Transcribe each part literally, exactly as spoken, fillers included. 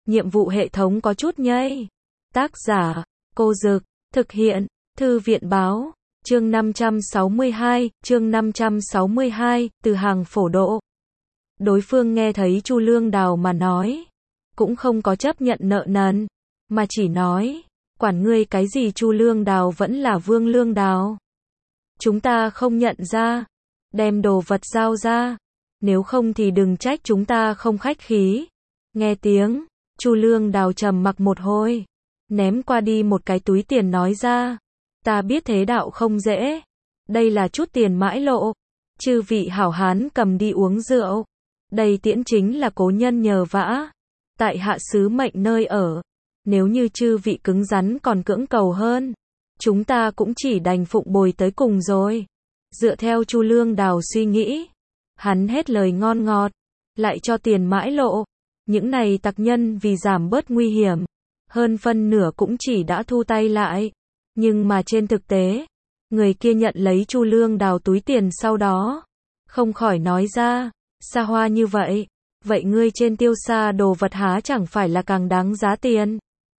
nhiệm vụ hệ thống có chút nhây. Tác giả, Cô Dực, thực hiện, Thư viện Báo, chương năm trăm sáu mươi hai, chương năm trăm sáu mươi hai, từ hàng phổ độ. Đối phương nghe thấy Chu Lương Đào mà nói, cũng không có chấp nhận nợ nần, mà chỉ nói, quản ngươi cái gì. Chu Lương Đào vẫn là Vương Lương Đào. Chúng ta không nhận ra, đem đồ vật giao ra, nếu không thì đừng trách chúng ta không khách khí. Nghe tiếng, Chu Lương Đào trầm mặc một hồi, ném qua đi một cái túi tiền nói ra, ta biết thế đạo không dễ, đây là chút tiền mãi lộ, chư vị hảo hán cầm đi uống rượu, đây tiễn chính là cố nhân nhờ vả, tại hạ sứ mệnh nơi ở, nếu như chư vị cứng rắn còn cưỡng cầu hơn, chúng ta cũng chỉ đành phụng bồi tới cùng rồi. Dựa theo Chu Lương Đào suy nghĩ, hắn hết lời ngon ngọt, lại cho tiền mãi lộ, những này tặc nhân vì giảm bớt nguy hiểm, hơn phân nửa cũng chỉ đã thu tay lại, nhưng mà trên thực tế, người kia nhận lấy Chu Lương Đào túi tiền sau đó, không khỏi nói ra, xa hoa như vậy, vậy ngươi trên tiêu xa đồ vật há chẳng phải là càng đáng giá tiền.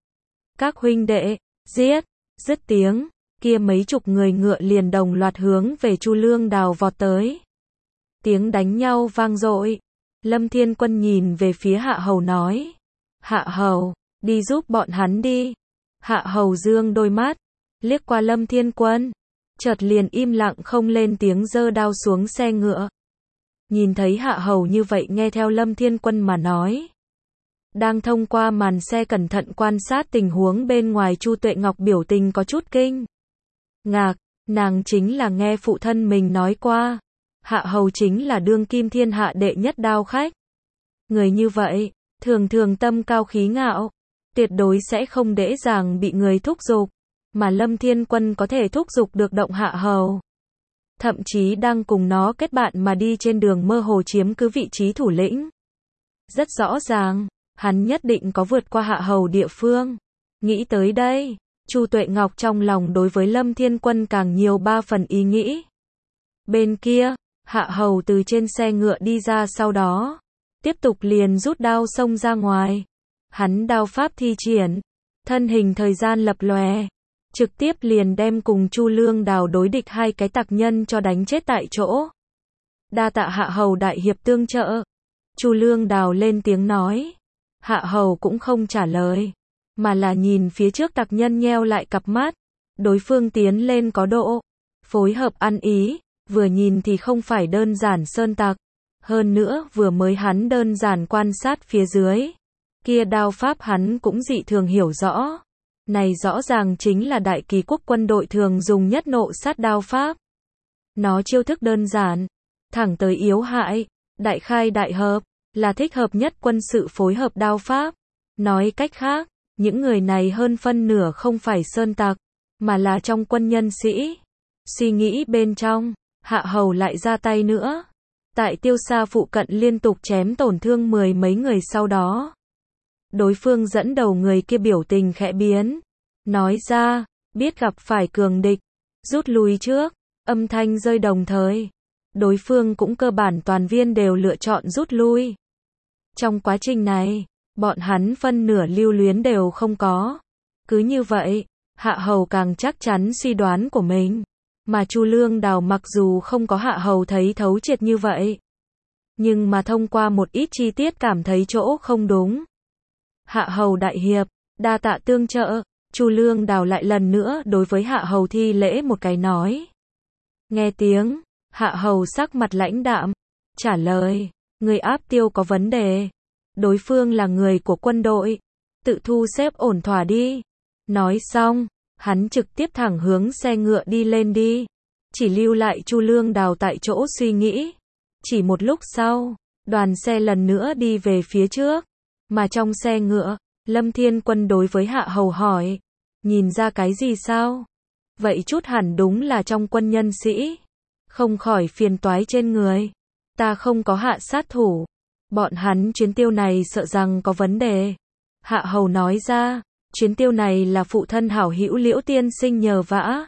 Các huynh đệ, giết, dứt tiếng, kia mấy chục người ngựa liền đồng loạt hướng về Chu Lương Đào vọt tới. Tiếng đánh nhau vang dội, Lâm Thiên Quân nhìn về phía Hạ Hầu nói, Hạ Hầu, đi giúp bọn hắn đi. Hạ Hầu dương đôi mắt, liếc qua Lâm Thiên Quân, chợt liền im lặng không lên tiếng giơ đao xuống xe ngựa. Nhìn thấy Hạ Hầu như vậy nghe theo Lâm Thiên Quân mà nói. Đang thông qua màn xe cẩn thận quan sát tình huống bên ngoài, Chu Tuệ Ngọc biểu tình có chút kinh ngạc, nàng chính là nghe phụ thân mình nói qua, Hạ Hầu chính là đương kim thiên hạ đệ nhất đao khách. Người như vậy, thường thường tâm cao khí ngạo, tuyệt đối sẽ không dễ dàng bị người thúc giục, mà Lâm Thiên Quân có thể thúc giục được động Hạ Hầu. Thậm chí đang cùng nó kết bạn mà đi trên đường mơ hồ chiếm cứ vị trí thủ lĩnh. Rất rõ ràng, hắn nhất định có vượt qua Hạ Hầu địa phương. Nghĩ tới đây, Chu Tuệ Ngọc trong lòng đối với Lâm Thiên Quân càng nhiều ba phần ý nghĩ. Bên kia, Hạ Hầu từ trên xe ngựa đi ra sau đó, tiếp tục liền rút đao xông ra ngoài. Hắn đao pháp thi triển, thân hình thời gian lập lòe, trực tiếp liền đem cùng Chu Lương Đào đối địch hai cái tặc nhân cho đánh chết tại chỗ. Đa tạ Hạ Hầu đại hiệp tương trợ. Chu Lương Đào lên tiếng nói. Hạ Hầu cũng không trả lời, mà là nhìn phía trước tặc nhân nheo lại cặp mắt. Đối phương tiến lên có độ, phối hợp ăn ý, vừa nhìn thì không phải đơn giản sơn tặc. Hơn nữa vừa mới hắn đơn giản quan sát phía dưới, kia đao pháp hắn cũng dị thường hiểu rõ. Này rõ ràng chính là đại kỳ quốc quân đội thường dùng nhất nộ sát đao pháp. Nó chiêu thức đơn giản, thẳng tới yếu hại, đại khai đại hợp, là thích hợp nhất quân sự phối hợp đao pháp. Nói cách khác, những người này hơn phân nửa không phải sơn tặc, mà là trong quân nhân sĩ. Suy nghĩ bên trong, Hạ Hầu lại ra tay nữa. Tại tiêu xa phụ cận liên tục chém tổn thương mười mấy người sau đó. Đối phương dẫn đầu người kia biểu tình khẽ biến. Nói ra, biết gặp phải cường địch, rút lui trước, âm thanh rơi đồng thời. Đối phương cũng cơ bản toàn viên đều lựa chọn rút lui. Trong quá trình này, bọn hắn phân nửa lưu luyến đều không có. Cứ như vậy, Hạ Hầu càng chắc chắn suy đoán của mình. Mà Chu Lương Đào mặc dù không có Hạ Hầu thấy thấu triệt như vậy, nhưng mà thông qua một ít chi tiết cảm thấy chỗ không đúng. Hạ Hầu đại hiệp, đa tạ tương trợ. Chu Lương Đào lại lần nữa đối với Hạ Hầu thi lễ một cái nói. Nghe tiếng, Hạ Hầu sắc mặt lãnh đạm, trả lời, người áp tiêu có vấn đề. Đối phương là người của quân đội, tự thu xếp ổn thỏa đi. Nói xong, hắn trực tiếp thẳng hướng xe ngựa đi lên đi, chỉ lưu lại Chu Lương Đào tại chỗ suy nghĩ. Chỉ một lúc sau, đoàn xe lần nữa đi về phía trước, mà trong xe ngựa, Lâm Thiên Quân đối với Hạ Hầu hỏi, nhìn ra cái gì sao? Vậy chút hẳn đúng là trong quân nhân sĩ, không khỏi phiền toái trên người. Ta không có hạ sát thủ, bọn hắn chuyến tiêu này sợ rằng có vấn đề. Hạ Hầu nói ra, chuyến tiêu này là phụ thân hảo hữu Liễu tiên sinh nhờ vả.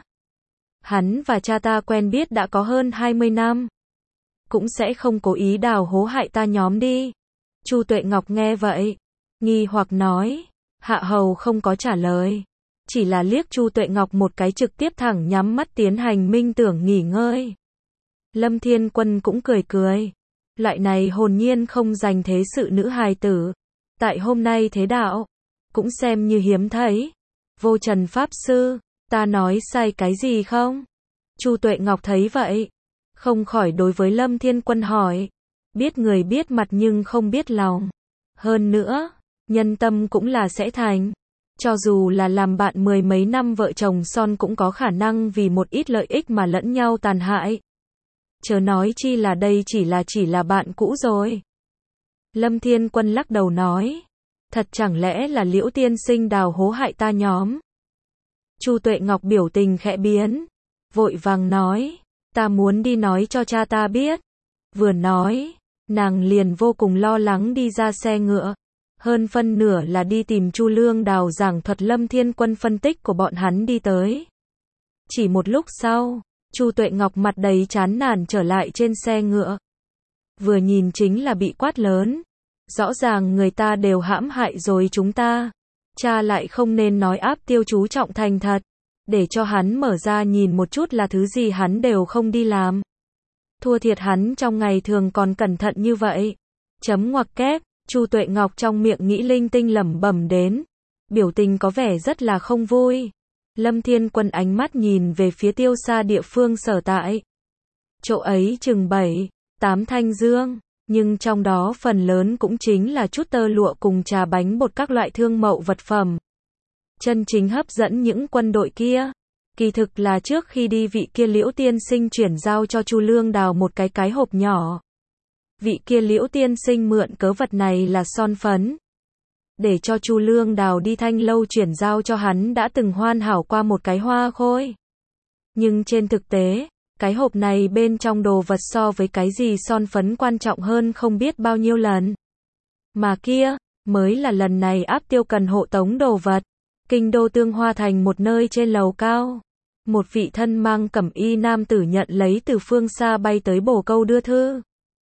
Hắn và cha ta quen biết đã có hơn hai mươi năm, cũng sẽ không cố ý đào hố hại ta nhóm đi. Chu Tuệ Ngọc nghe vậy, nghi hoặc nói. Hạ hầu không có trả lời, chỉ là liếc Chu Tuệ Ngọc một cái trực tiếp thẳng nhắm mắt tiến hành minh tưởng nghỉ ngơi. Lâm Thiên Quân cũng cười cười. Loại này hồn nhiên không dành thế sự nữ hài tử. Tại hôm nay thế đạo, cũng xem như hiếm thấy. Vô Trần Pháp Sư, ta nói sai cái gì không? Chu Tuệ Ngọc thấy vậy, không khỏi đối với Lâm Thiên Quân hỏi. Biết người biết mặt nhưng không biết lòng. Hơn nữa, nhân tâm cũng là sẽ thành. Cho dù là làm bạn mười mấy năm vợ chồng son cũng có khả năng vì một ít lợi ích mà lẫn nhau tàn hại. Chớ nói chi là đây chỉ là chỉ là bạn cũ rồi. Lâm Thiên Quân lắc đầu nói. Thật chẳng lẽ là Liễu tiên sinh đào hố hại ta nhóm? Chu Tuệ Ngọc biểu tình khẽ biến. Vội vàng nói. Ta muốn đi nói cho cha ta biết. Vừa nói, nàng liền vô cùng lo lắng đi ra xe ngựa. Hơn phân nửa là đi tìm Chu Lương Đào giảng thuật Lâm Thiên Quân phân tích của bọn hắn đi tới. Chỉ một lúc sau, Chu Tuệ Ngọc mặt đầy chán nản trở lại trên xe ngựa. Vừa nhìn chính là bị quát lớn. Rõ ràng người ta đều hãm hại rồi chúng ta. Cha lại không nên nói áp tiêu chú trọng thành thật. Để cho hắn mở ra nhìn một chút là thứ gì hắn đều không đi làm. Thua thiệt hắn trong ngày thường còn cẩn thận như vậy. Chấm ngoặc kép, Chu Tuệ Ngọc trong miệng nghĩ linh tinh lẩm bẩm đến. Biểu tình có vẻ rất là không vui. Lâm Thiên Quân ánh mắt nhìn về phía tiêu xa địa phương sở tại. Chỗ ấy chừng bảy, tám thanh dương, nhưng trong đó phần lớn cũng chính là chút tơ lụa cùng trà bánh bột các loại thương mậu vật phẩm. Chân chính hấp dẫn những quân đội kia, kỳ thực là trước khi đi vị kia Liễu tiên sinh chuyển giao cho Chu Lương Đào một cái cái hộp nhỏ. Vị kia Liễu tiên sinh mượn cớ vật này là son phấn. Để cho Chu Lương Đào đi Thanh Lâu chuyển giao cho hắn đã từng hoàn hảo qua một cái hoa khôi. Nhưng trên thực tế, cái hộp này bên trong đồ vật so với cái gì son phấn quan trọng hơn không biết bao nhiêu lần. Mà kia, mới là lần này áp tiêu cần hộ tống đồ vật. Kinh đô Tương Hoa thành một nơi trên lầu cao. Một vị thân mang cẩm y nam tử nhận lấy từ phương xa bay tới bồ câu đưa thư.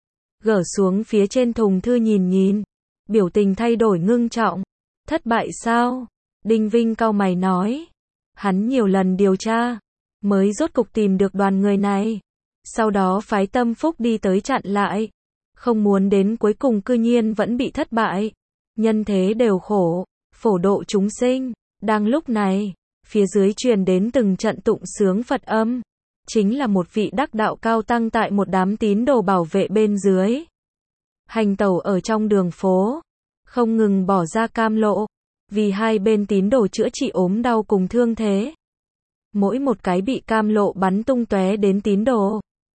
Gỡ xuống phía trên thùng thư nhìn nhìn. Biểu tình thay đổi ngưng trọng. Thất bại sao? Đinh Vinh cau mày nói. Hắn nhiều lần điều tra, mới rốt cục tìm được đoàn người này. Sau đó phái Tâm Phúc đi tới chặn lại. Không muốn đến cuối cùng cư nhiên vẫn bị thất bại. Nhân thế đều khổ, phổ độ chúng sinh. Đang lúc này, phía dưới truyền đến từng trận tụng sướng Phật âm. Chính là một vị đắc đạo cao tăng tại một đám tín đồ bảo vệ bên dưới. Hành tẩu ở trong đường phố, không ngừng bỏ ra cam lộ, vì hai bên tín đồ chữa trị ốm đau cùng thương thế. Mỗi một cái bị cam lộ bắn tung tóe đến tín đồ,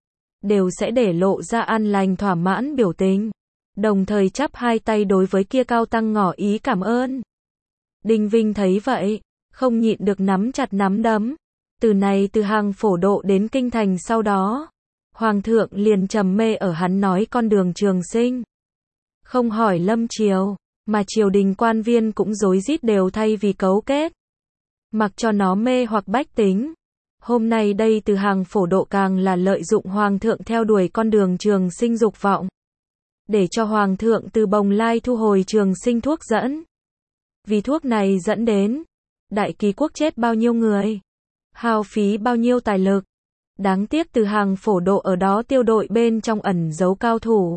đều sẽ để lộ ra an lành thỏa mãn biểu tình, đồng thời chắp hai tay đối với kia cao tăng ngỏ ý cảm ơn. Đinh Vinh thấy vậy, không nhịn được nắm chặt nắm đấm. Từ này từ hàng phổ độ đến kinh thành sau đó, Hoàng thượng liền trầm mê ở hắn nói con đường trường sinh. Không hỏi lâm triều, mà triều đình quan viên cũng rối rít đều thay vì cấu kết. Mặc cho nó mê hoặc bách tính. Hôm nay đây từ hàng phổ độ càng là lợi dụng Hoàng thượng theo đuổi con đường trường sinh dục vọng. Để cho Hoàng thượng từ Bồng Lai thu hồi trường sinh thuốc dẫn. Vì thuốc này dẫn đến Đại Kỳ quốc chết bao nhiêu người, hao phí bao nhiêu tài lực. Đáng tiếc từ hàng phổ độ ở đó tiêu đội bên trong ẩn giấu cao thủ.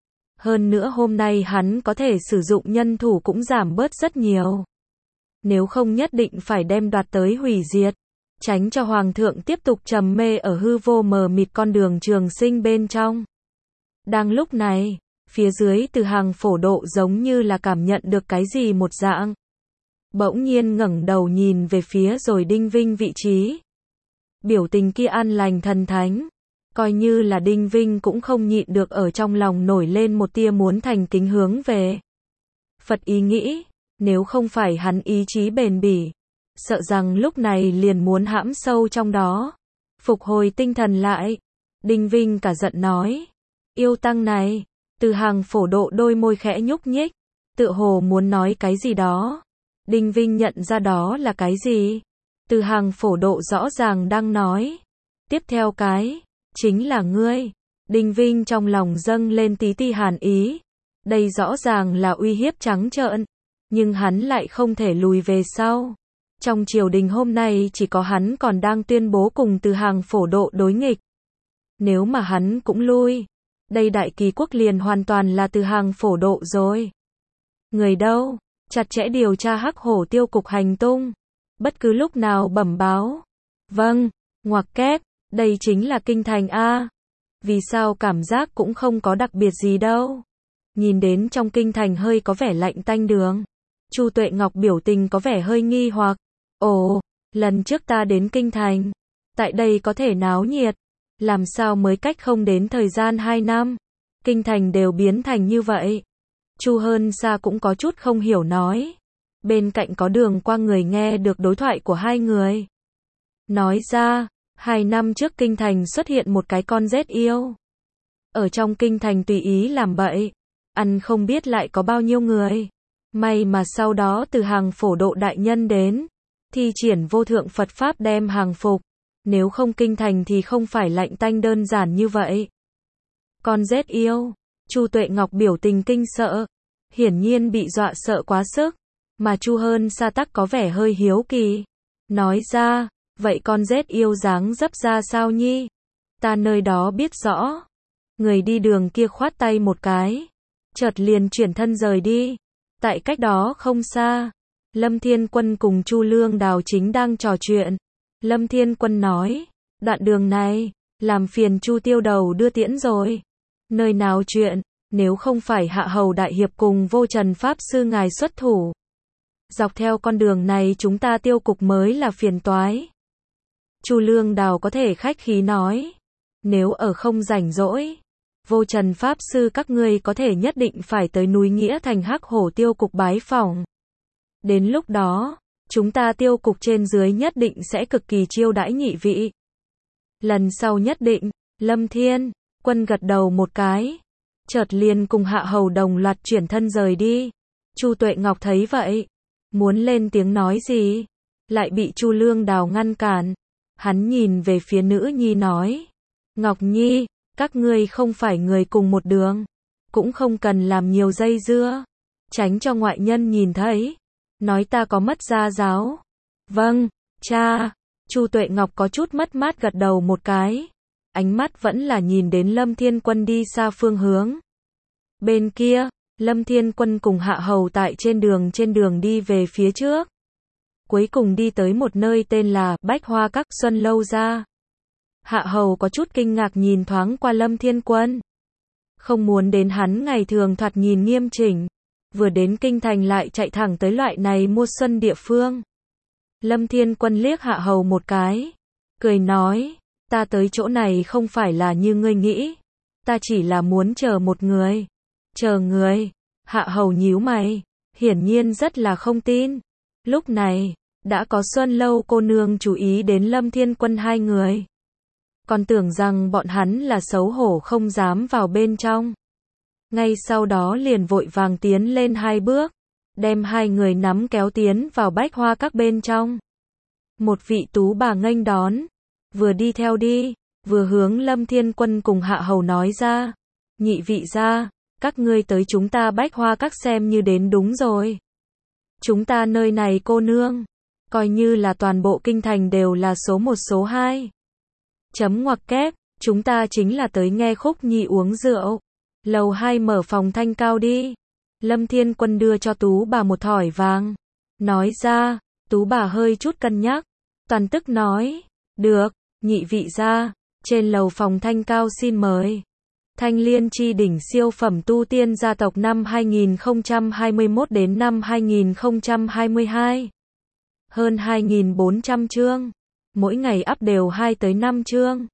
Hơn nữa hôm nay hắn có thể sử dụng nhân thủ cũng giảm bớt rất nhiều. Nếu không nhất định phải đem đoạt tới hủy diệt, tránh cho Hoàng thượng tiếp tục trầm mê ở hư vô mờ mịt con đường trường sinh bên trong. Đang lúc này, phía dưới từ hàng phổ độ giống như là cảm nhận được cái gì một dạng. Bỗng nhiên ngẩng đầu nhìn về phía rồi Đinh Vinh vị trí. Biểu tình kia an lành thần thánh. Coi như là Đinh Vinh cũng không nhịn được ở trong lòng nổi lên một tia muốn thành kính hướng về Phật ý nghĩ. Nếu không phải hắn ý chí bền bỉ, sợ rằng lúc này liền muốn hãm sâu trong đó. Phục hồi tinh thần lại, Đinh Vinh cả giận nói. Yêu tăng này, từ hàng phổ độ đôi môi khẽ nhúc nhích, tựa hồ muốn nói cái gì đó. Đinh Vinh nhận ra đó là cái gì. Từ hàng phổ độ rõ ràng đang nói. Tiếp theo cái, chính là ngươi. Đinh Vinh trong lòng dâng lên tí ti hàn ý. Đây rõ ràng là uy hiếp trắng trợn. nhưng hắn lại không thể lùi về sau. Trong triều đình hôm nay chỉ có hắn còn đang tuyên bố cùng Từ Hàng phổ độ đối nghịch. Nếu mà hắn cũng lui, đây Đại Kỳ quốc liền hoàn toàn là Từ Hàng phổ độ rồi. Người đâu? Chặt chẽ điều tra Hắc Hổ tiêu cục hành tung. Bất cứ lúc nào bẩm báo. Vâng, ngoặc kép, đây chính là kinh thành A. Vì sao cảm giác cũng không có đặc biệt gì đâu. Nhìn đến trong kinh thành hơi có vẻ lạnh tanh đường. Chu Tuệ Ngọc biểu tình có vẻ hơi nghi hoặc. Ồ, lần trước ta đến kinh thành. Tại đây có thể náo nhiệt. Làm sao mới cách không đến thời gian hai năm. Kinh thành đều biến thành như vậy. Chu Hơn Sa cũng có chút không hiểu nói. Bên cạnh có Đường Quang người nghe được đối thoại của hai người. Nói ra, hai năm trước kinh thành xuất hiện một cái con rết yêu. Ở trong kinh thành tùy ý làm bậy. Ăn không biết lại có bao nhiêu người. May mà sau đó Từ Hàng phổ độ đại nhân đến. Thi triển vô thượng Phật Pháp đem hàng phục. Nếu không kinh thành thì không phải lạnh tanh đơn giản như vậy. Con rết yêu. Chu Tuệ Ngọc biểu tình kinh sợ. Hiển nhiên bị dọa sợ quá sức. Mà Chu Hơn Sa tắc có vẻ hơi hiếu kỳ. Nói ra, vậy con rết yêu dáng dấp ra sao nhi? Ta nơi đó biết rõ. Người đi đường kia khoát tay một cái. Chợt liền chuyển thân rời đi. Tại cách đó không xa, Lâm Thiên Quân cùng Chu Lương Đào chính đang trò chuyện. Lâm Thiên Quân nói, đoạn đường này, làm phiền Chu Tiêu Đầu đưa tiễn rồi. Nơi nào chuyện, nếu không phải Hạ Hầu Đại Hiệp cùng Vô Trần Pháp Sư ngài xuất thủ. Dọc theo con đường này chúng ta tiêu cục mới là phiền toái. Chu Lương Đào có thể khách khí nói, nếu ở không rảnh rỗi, Vô Trần Pháp Sư các ngươi có thể nhất định phải tới núi Nghĩa Thành Hắc Hổ tiêu cục bái phỏng. Đến lúc đó, chúng ta tiêu cục trên dưới nhất định sẽ cực kỳ chiêu đãi nhị vị. Lần sau nhất định, Lâm Thiên Quân gật đầu một cái. Chợt liền cùng Hạ Hầu đồng loạt chuyển thân rời đi. Chu Tuệ Ngọc thấy vậy, muốn lên tiếng nói gì, lại bị Chu Lương Đào ngăn cản. Hắn nhìn về phía nữ nhi nói, Ngọc Nhi, các ngươi không phải người cùng một đường, cũng không cần làm nhiều dây dưa, tránh cho ngoại nhân nhìn thấy, nói ta có mất gia giáo. Vâng, cha. Chu Tuệ Ngọc có chút mất mát gật đầu một cái, ánh mắt vẫn là nhìn đến Lâm Thiên Quân đi xa phương hướng. Bên kia, Lâm Thiên Quân cùng Hạ Hầu tại trên đường trên đường đi về phía trước. Cuối cùng đi tới một nơi tên là Bách Hoa Các Xuân Lâu Gia. Hạ Hầu có chút kinh ngạc nhìn thoáng qua Lâm Thiên Quân. Không muốn đến hắn ngày thường thoạt nhìn nghiêm chỉnh. Vừa đến kinh thành lại chạy thẳng tới loại này mua xuân địa phương. Lâm Thiên Quân liếc Hạ Hầu một cái. Cười nói, ta tới chỗ này không phải là như ngươi nghĩ. Ta chỉ là muốn chờ một người. Chờ người. Hạ Hầu nhíu mày. Hiển nhiên rất là không tin. Lúc này, đã có Xuân Lâu cô nương chú ý đến Lâm Thiên Quân hai người. Còn tưởng rằng bọn hắn là xấu hổ không dám vào bên trong. Ngay sau đó liền vội vàng tiến lên hai bước, đem hai người nắm kéo tiến vào Bách Hoa Các bên trong. Một vị tú bà nghênh đón, vừa đi theo đi, vừa hướng Lâm Thiên Quân cùng Hạ Hầu nói ra, nhị vị gia, các ngươi tới chúng ta Bách Hoa Các xem như đến đúng rồi. Chúng ta nơi này cô nương, coi như là toàn bộ kinh thành đều là số một số hai. Chấm ngoặc kép, chúng ta chính là tới nghe khúc nhi uống rượu. Lầu hai mở phòng thanh cao đi. Lâm Thiên Quân đưa cho tú bà một thỏi vàng. Nói ra, tú bà hơi chút cân nhắc. Toàn tức nói, được, nhị vị gia, trên lầu phòng thanh cao xin mời. Thanh Liên chi đỉnh siêu phẩm tu tiên gia tộc năm hai nghìn không trăm hai mươi mốt đến năm hai nghìn không trăm hai mươi hai. Hơn hai nghìn bốn trăm chương. Mỗi ngày up đều hai tới năm chương.